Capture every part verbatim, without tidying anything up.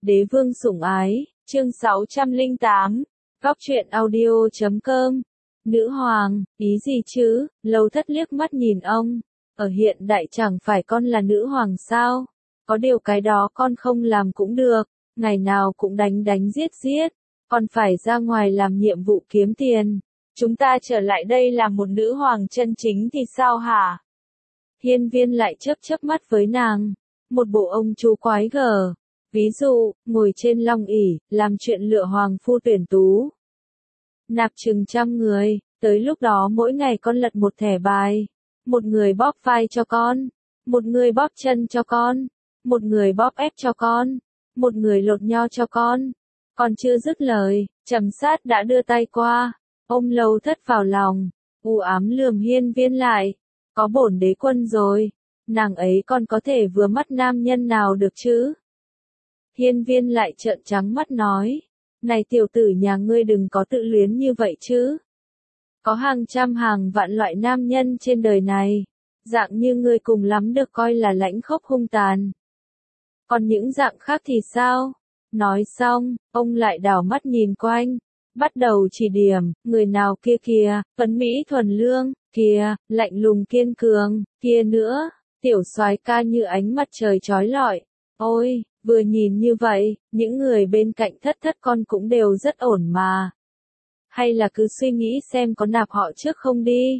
Đế vương sủng ái, chương sáu trăm lẻ tám, góc truyện audio chấm com. Nữ hoàng, ý gì chứ? Lâu Thất liếc mắt nhìn ông. Ở hiện đại chẳng phải con là nữ hoàng sao? Có điều cái đó con không làm cũng được, ngày nào cũng đánh đánh giết giết. Con phải ra ngoài làm nhiệm vụ kiếm tiền. Chúng ta trở lại đây làm một nữ hoàng chân chính thì sao hả? Hiên Viên lại chớp chớp mắt với nàng. Một bộ ông chú quái gở. Ví dụ, ngồi trên long ỷ, làm chuyện lựa hoàng phu tuyển tú. Nạp chừng trăm người, tới lúc đó mỗi ngày con lật một thẻ bài. Một người bóp vai cho con, một người bóp chân cho con, một người bóp ép cho con, một người lột nho cho con. Còn chưa dứt lời, Trầm Sát đã đưa tay qua, ôm Lâu Thất vào lòng, u ám lườm Hiên Viên lại. Có bổn đế quân rồi, nàng ấy còn có thể vừa mắt nam nhân nào được chứ? Hiên Viên lại trợn trắng mắt nói, này tiểu tử nhà ngươi đừng có tự luyến như vậy chứ. Có hàng trăm hàng vạn loại nam nhân trên đời này, dạng như ngươi cùng lắm được coi là lãnh khốc hung tàn. Còn những dạng khác thì sao? Nói xong, ông lại đảo mắt nhìn quanh, bắt đầu chỉ điểm, người nào kia kìa, phấn mỹ thuần lương, kìa, lạnh lùng kiên cường, kia nữa, tiểu soái ca như ánh mặt trời chói lọi. Ôi, vừa nhìn như vậy, những người bên cạnh Thất Thất con cũng đều rất ổn mà. Hay là cứ suy nghĩ xem có nạp họ trước không đi.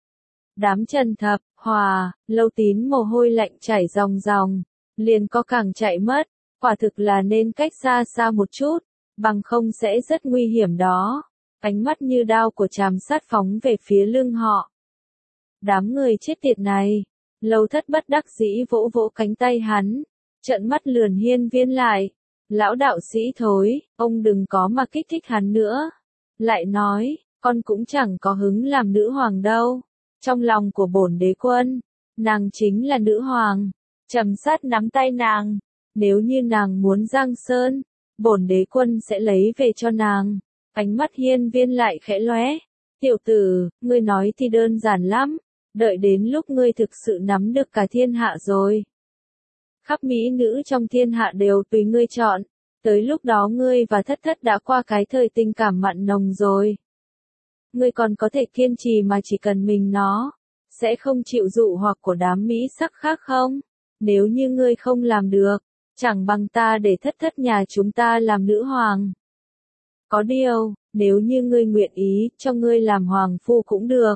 Đám Trần Thập, Hòa, Lâu Tín mồ hôi lạnh chảy ròng ròng, liền có càng chạy mất, quả thực là nên cách xa xa một chút, bằng không sẽ rất nguy hiểm đó. Ánh mắt như đao của Trảm Sát phóng về phía lưng họ. Đám người chết tiệt này, Lâu Thất bất đắc dĩ vỗ vỗ cánh tay hắn, trợn mắt lườn Hiên Viên lại. Lão đạo sĩ thối, ông đừng có mà kích thích hắn nữa. Lại nói, con cũng chẳng có hứng làm nữ hoàng đâu. Trong lòng của bổn đế quân, nàng chính là nữ hoàng. Trầm Sát nắm tay nàng, nếu như nàng muốn giang sơn, bổn đế quân sẽ lấy về cho nàng. Ánh mắt Hiên Viên lại khẽ lóe. Tiểu tử, ngươi nói thì đơn giản lắm, đợi đến lúc ngươi thực sự nắm được cả thiên hạ rồi. Khắp mỹ nữ trong thiên hạ đều tùy ngươi chọn, tới lúc đó ngươi và Thất Thất đã qua cái thời tình cảm mặn nồng rồi. Ngươi còn có thể kiên trì mà chỉ cần mình nó, sẽ không chịu dụ hoặc của đám mỹ sắc khác không? Nếu như ngươi không làm được, chẳng bằng ta để Thất Thất nhà chúng ta làm nữ hoàng. Có điều, nếu như ngươi nguyện ý, cho ngươi làm hoàng phu cũng được.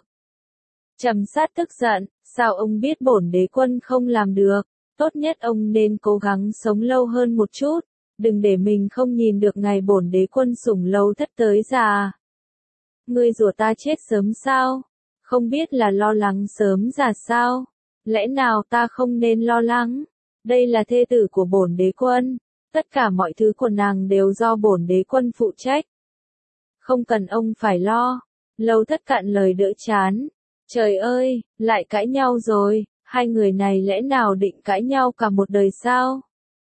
Trầm Sát tức giận, sao ông biết bổn đế quân không làm được? Tốt nhất ông nên cố gắng sống lâu hơn một chút, đừng để mình không nhìn được ngày bổn đế quân sủng Lâu Thất tới già. Ngươi rủa ta chết sớm sao? Không biết là lo lắng sớm già sao? Lẽ nào ta không nên lo lắng? Đây là thê tử của bổn đế quân, tất cả mọi thứ của nàng đều do bổn đế quân phụ trách. Không cần ông phải lo. Lâu Thất cạn lời đỡ chán. Trời ơi, lại cãi nhau rồi. Hai người này lẽ nào định cãi nhau cả một đời sao?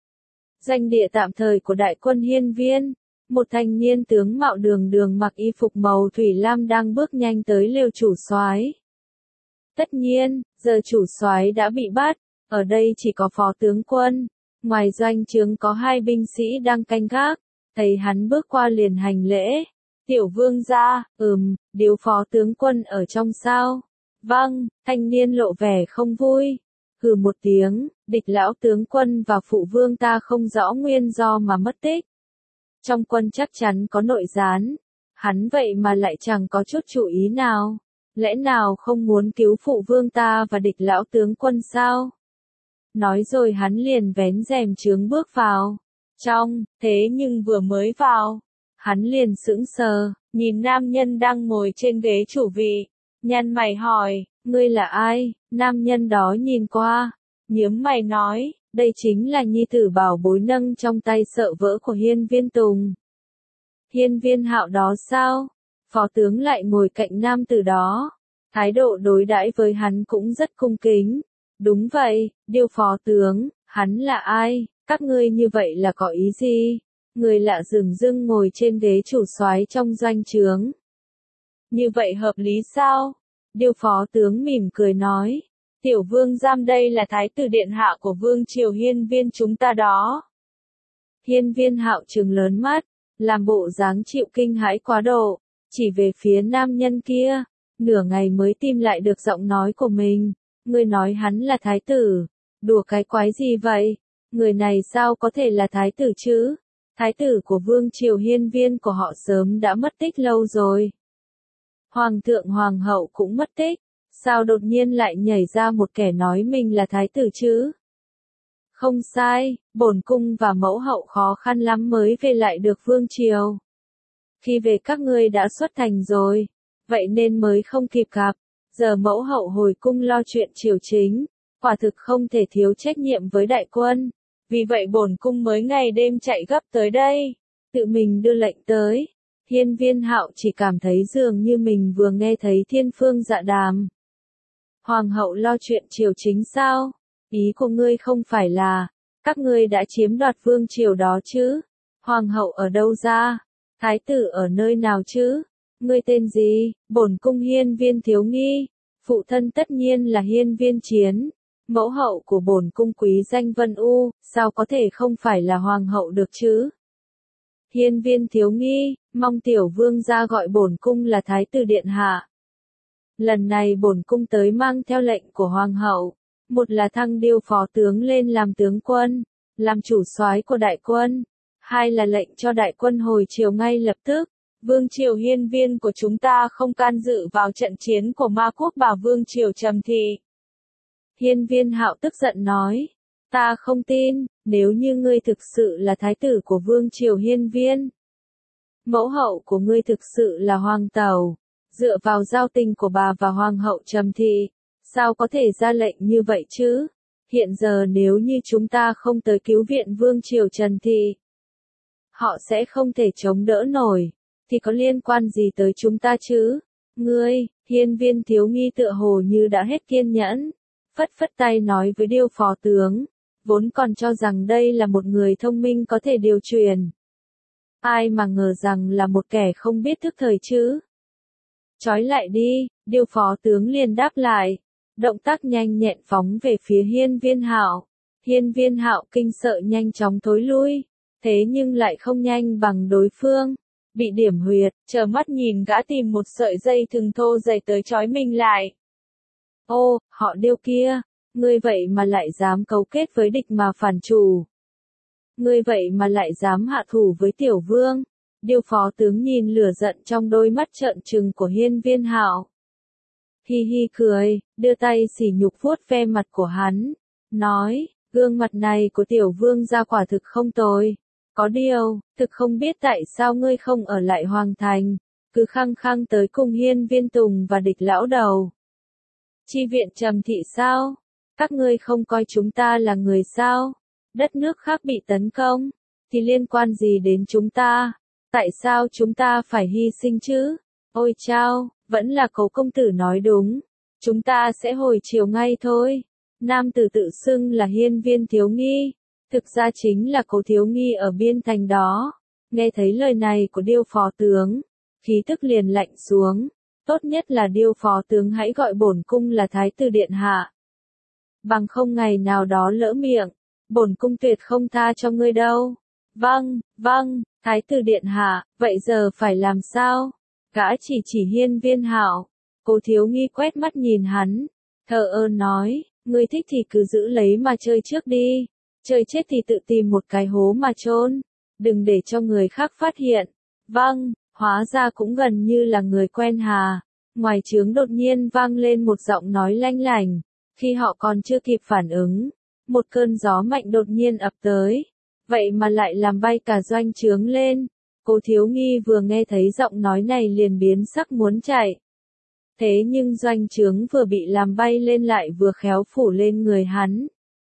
Danh địa tạm thời của đại quân Hiên Viên, một thanh niên tướng mạo đường đường mặc y phục màu thủy lam đang bước nhanh tới lều chủ soái. Tất nhiên, giờ chủ soái đã bị bắt, ở đây chỉ có phó tướng quân, ngoài doanh trướng có hai binh sĩ đang canh gác, thấy hắn bước qua liền hành lễ. Tiểu vương gia, ừm, điếu phó tướng quân ở trong sao? Vâng, thanh niên lộ vẻ không vui. Hừ một tiếng, địch lão tướng quân và phụ vương ta không rõ nguyên do mà mất tích. Trong quân chắc chắn có nội gián. Hắn vậy mà lại chẳng có chút chú ý nào. Lẽ nào không muốn cứu phụ vương ta và địch lão tướng quân sao? Nói rồi hắn liền vén rèm trướng bước vào. Trong, thế nhưng vừa mới vào, hắn liền sững sờ, nhìn nam nhân đang ngồi trên ghế chủ vị. Nhăn mày hỏi, ngươi là ai? Nam nhân đó nhìn qua, nhướng mày nói, đây chính là nhi tử bảo bối nâng trong tay sợ vỡ của Hiên Viên Tùng. Hiên Viên Hạo đó sao? Phó tướng lại ngồi cạnh nam tử đó, thái độ đối đãi với hắn cũng rất cung kính. Đúng vậy, điêu phó tướng, hắn là ai? Các ngươi như vậy là có ý gì? Người lạ dửng dưng ngồi trên ghế chủ soái trong doanh trướng. Như vậy hợp lý sao? Điêu phó tướng mỉm cười nói. Tiểu vương giam đây là thái tử điện hạ của vương triều Hiên Viên chúng ta đó. Hiên Viên Hạo trừng lớn mắt, làm bộ dáng chịu kinh hãi quá độ, chỉ về phía nam nhân kia, nửa ngày mới tìm lại được giọng nói của mình. Ngươi nói hắn là thái tử, đùa cái quái gì vậy? Người này sao có thể là thái tử chứ? Thái tử của vương triều hiên viên của họ sớm đã mất tích lâu rồi. Hoàng thượng hoàng hậu cũng mất tích, sao đột nhiên lại nhảy ra một kẻ nói mình là thái tử chứ? Không sai, bổn cung và mẫu hậu khó khăn lắm mới về lại được vương triều. Khi về các ngươi đã xuất thành rồi, vậy nên mới không kịp gặp. Giờ mẫu hậu hồi cung lo chuyện triều chính, quả thực không thể thiếu trách nhiệm với đại quân. Vì vậy bổn cung mới ngày đêm chạy gấp tới đây, tự mình đưa lệnh tới. Hiên Viên Hạo chỉ cảm thấy dường như mình vừa nghe thấy thiên phương dạ đàm. Hoàng hậu lo chuyện triều chính sao? Ý của ngươi không phải là, các ngươi đã chiếm đoạt vương triều đó chứ? Hoàng hậu ở đâu ra? Thái tử ở nơi nào chứ? Ngươi tên gì? Bổn cung Hiên Viên Thiếu Nghi, phụ thân tất nhiên là Hiên Viên Chiến. Mẫu hậu của bổn cung quý danh Vân U, sao có thể không phải là hoàng hậu được chứ? Hiên Viên Thiếu Nghi, mong tiểu vương gia gọi bổn cung là thái tử điện hạ. Lần này bổn cung tới mang theo lệnh của hoàng hậu, một là thăng điêu phó tướng lên làm tướng quân, làm chủ soái của đại quân, hai là lệnh cho đại quân hồi triều ngay lập tức. Vương triều hiên viên của chúng ta không can dự vào trận chiến của ma quốc bà vương triều Trầm Thị. Hiên Viên Hạo tức giận nói, ta không tin, nếu như ngươi thực sự là thái tử của vương triều hiên viên, mẫu hậu của ngươi thực sự là hoàng tẩu, dựa vào giao tình của bà và hoàng hậu Trầm Thị, sao có thể ra lệnh như vậy chứ? Hiện giờ nếu như chúng ta không tới cứu viện vương triều Trần Thị, họ sẽ không thể chống đỡ nổi, thì có liên quan gì tới chúng ta chứ? Ngươi, Hiên Viên Thiếu Nghi tựa hồ như đã hết kiên nhẫn, phất phất tay nói với điêu phó tướng, vốn còn cho rằng đây là một người thông minh có thể điều truyền. Ai mà ngờ rằng là một kẻ không biết thức thời chứ? Trói lại đi, điêu phó tướng liền đáp lại, động tác nhanh nhẹn phóng về phía Hiên Viên Hạo. Hiên Viên Hạo kinh sợ nhanh chóng thối lui, thế nhưng lại không nhanh bằng đối phương. Bị điểm huyệt, chờ mắt nhìn gã tìm một sợi dây thừng thô dày tới trói mình lại. Ô, họ điêu kia, ngươi vậy mà lại dám cấu kết với địch mà phản chủ. Ngươi vậy mà lại dám hạ thủ với tiểu vương. Điêu phó tướng nhìn lửa giận trong đôi mắt trợn trừng của Hiên Viên Hạo. Hi hi cười, đưa tay sỉ nhục vuốt ve mặt của hắn, nói, gương mặt này của tiểu vương gia quả thực không tồi. Có điều, thực không biết tại sao ngươi không ở lại hoàng thành, cứ khăng khăng tới cùng Hiên Viên Tùng và địch lão đầu. Chi viện Trầm Thị sao? Các ngươi không coi chúng ta là người sao? Đất nước khác bị tấn công, thì liên quan gì đến chúng ta? Tại sao chúng ta phải hy sinh chứ? Ôi chao, vẫn là Cố công tử nói đúng. Chúng ta sẽ hồi chiều ngay thôi. Nam tử tự xưng là Hiên Viên Thiếu Nghi, thực ra chính là Cố Thiếu Nghi ở biên thành đó. Nghe thấy lời này của điêu phó tướng, khí tức liền lạnh xuống. Tốt nhất là điêu phó tướng hãy gọi bổn cung là thái tử điện hạ. Bằng không ngày nào đó lỡ miệng, bổn cung tuyệt không tha cho ngươi đâu. Vâng, vâng, thái tử điện hạ, vậy giờ phải làm sao? Gã chỉ chỉ Hiên Viên Hạo. Cố Thiếu Nghi quét mắt nhìn hắn, thờ ơ nói, ngươi thích thì cứ giữ lấy mà chơi trước đi, chơi chết thì tự tìm một cái hố mà chôn, đừng để cho người khác phát hiện. Vâng, hóa ra cũng gần như là người quen hà. Ngoài trướng đột nhiên vang lên một giọng nói lanh lảnh, khi họ còn chưa kịp phản ứng, một cơn gió mạnh đột nhiên ập tới, vậy mà lại làm bay cả doanh trướng lên. Cố Thiếu Nghi vừa nghe thấy giọng nói này liền biến sắc muốn chạy. Thế nhưng doanh trướng vừa bị làm bay lên lại vừa khéo phủ lên người hắn.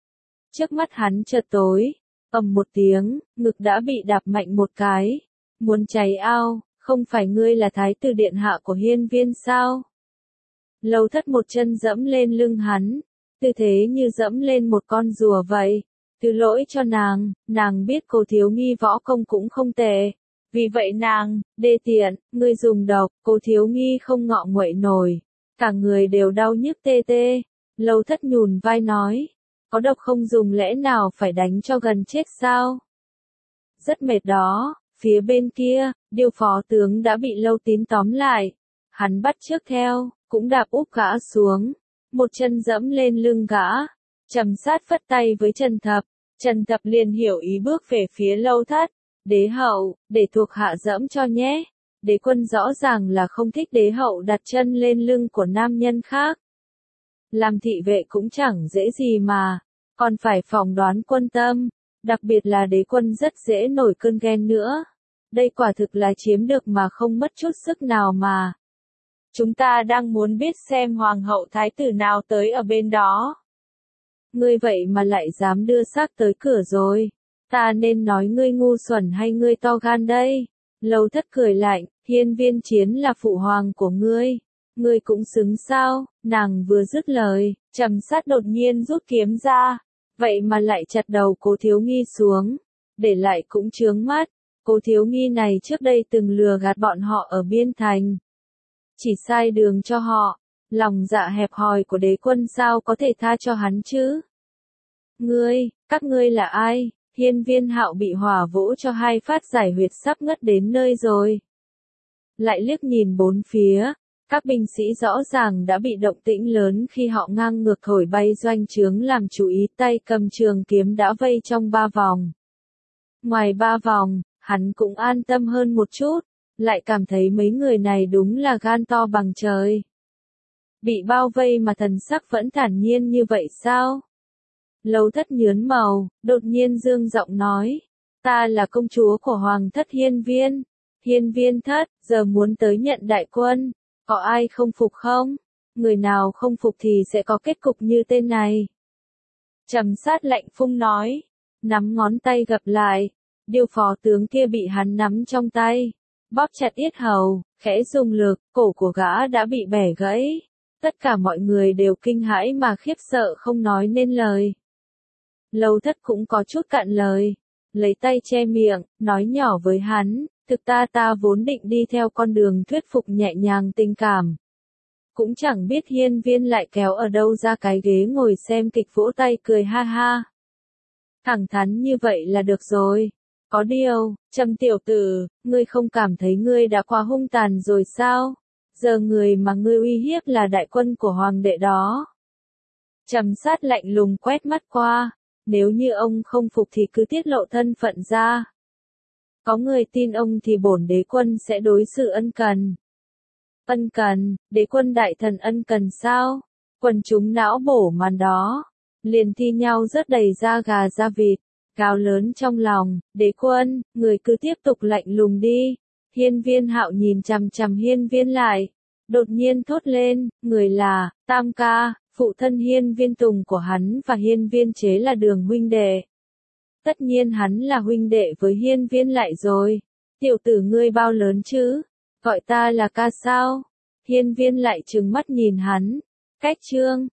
Trước mắt hắn chợt tối, ầm một tiếng, ngực đã bị đạp mạnh một cái. Muốn cháy ao, không phải ngươi là thái tử điện hạ của Hiên Viên sao? Lâu Thất một chân dẫm lên lưng hắn, tư thế như dẫm lên một con rùa vậy. Thứ lỗi cho nàng, nàng biết Cố Thiếu Nghi võ công cũng không tệ. Vì vậy nàng, đê tiện, ngươi dùng độc, Cố Thiếu Nghi không ngọ nguậy nổi. Cả người đều đau nhức tê tê. Lâu Thất nhún vai nói, có độc không dùng lẽ nào phải đánh cho gần chết sao? rất mệt đó. Phía bên kia, Điêu phó tướng đã bị Lâu Tín tóm lại. Hắn bắt chước theo, cũng đạp úp gã xuống. Một chân dẫm lên lưng gã. Trầm Sát phất tay với Trần Thập. Trần Thập liền hiểu ý bước về phía Lâu Thất. Đế hậu, để thuộc hạ dẫm cho nhé. Đế quân rõ ràng là không thích đế hậu đặt chân lên lưng của nam nhân khác. Làm thị vệ cũng chẳng dễ gì mà. Còn phải phỏng đoán quân tâm. Đặc biệt là đế quân rất dễ nổi cơn ghen nữa. Đây quả thực là chiếm được mà không mất chút sức nào mà. Chúng ta đang muốn biết xem hoàng hậu thái tử nào tới ở bên đó. Ngươi vậy mà lại dám đưa xác tới cửa rồi. Ta nên nói ngươi ngu xuẩn hay ngươi to gan đây? Lâu Thất cười lạnh, Hiên Viên Chiến là phụ hoàng của ngươi. Ngươi cũng xứng sao? Nàng vừa dứt lời, Trầm Sát đột nhiên rút kiếm ra. Vậy mà lại chặt đầu Cố Thiếu Nghi xuống. Để lại cũng chướng mắt. Cố Thiếu Nghi này trước đây từng lừa gạt bọn họ ở biên thành. Chỉ sai đường cho họ. Lòng dạ hẹp hòi của đế quân sao có thể tha cho hắn chứ? Ngươi, các ngươi là ai? Hiên Viên Hạo bị hỏa vỗ cho hai phát giải huyệt sắp ngất đến nơi rồi. Lại liếc nhìn bốn phía, các binh sĩ rõ ràng đã bị động tĩnh lớn khi họ ngang ngược thổi bay doanh trướng làm chú ý, tay cầm trường kiếm đã vây trong ba vòng. Ngoài ba vòng, hắn cũng an tâm hơn một chút, lại cảm thấy mấy người này đúng là gan to bằng trời. Bị bao vây mà thần sắc vẫn thản nhiên như vậy sao? Lâu Thất nhớn màu, đột nhiên dương giọng nói. Ta là công chúa của Hoàng thất Hiên Viên. Hiên Viên thất, giờ muốn tới nhận đại quân. Có ai không phục không? Người nào không phục thì sẽ có kết cục như tên này. Trầm Sát lạnh phung nói. Nắm ngón tay gập lại. Điêu phó tướng kia bị hắn nắm trong tay. Bóp chặt yết hầu, khẽ dùng lực, cổ của gã đã bị bẻ gãy. Tất cả mọi người đều kinh hãi mà khiếp sợ không nói nên lời. Lâu Thất cũng có chút cạn lời. Lấy tay che miệng, nói nhỏ với hắn, thực ta ta vốn định đi theo con đường thuyết phục nhẹ nhàng tình cảm. Cũng chẳng biết Hiên Viên lại kéo ở đâu ra cái ghế ngồi xem kịch vỗ tay cười ha ha. Thẳng thắn như vậy là được rồi. Có điều, Trầm tiểu tử, ngươi không cảm thấy ngươi đã quá hung tàn rồi sao? Giờ người mà ngươi uy hiếp là đại quân của hoàng đệ đó. Trầm Sát lạnh lùng quét mắt qua. Nếu như ông không phục thì cứ tiết lộ thân phận ra. Có người tin ông thì bổn đế quân sẽ đối xử ân cần. Ân cần, đế quân đại thần ân cần sao? Quần chúng não bổ màn đó. Liền thi nhau rất đầy da gà da vịt. Gào lớn trong lòng, đế quân, người cứ tiếp tục lạnh lùng đi. Hiên Viên Hạo nhìn chằm chằm Hiên Viên lại. Đột nhiên thốt lên, người là, Tam ca. Phụ thân Hiên Viên Tùng của hắn và Hiên Viên Chế là Đường huynh đệ. Tất nhiên hắn là huynh đệ với Hiên Viên lại rồi. Tiểu tử ngươi bao lớn chứ? Gọi ta là ca sao? Hiên Viên lại trừng mắt nhìn hắn. Cách trương,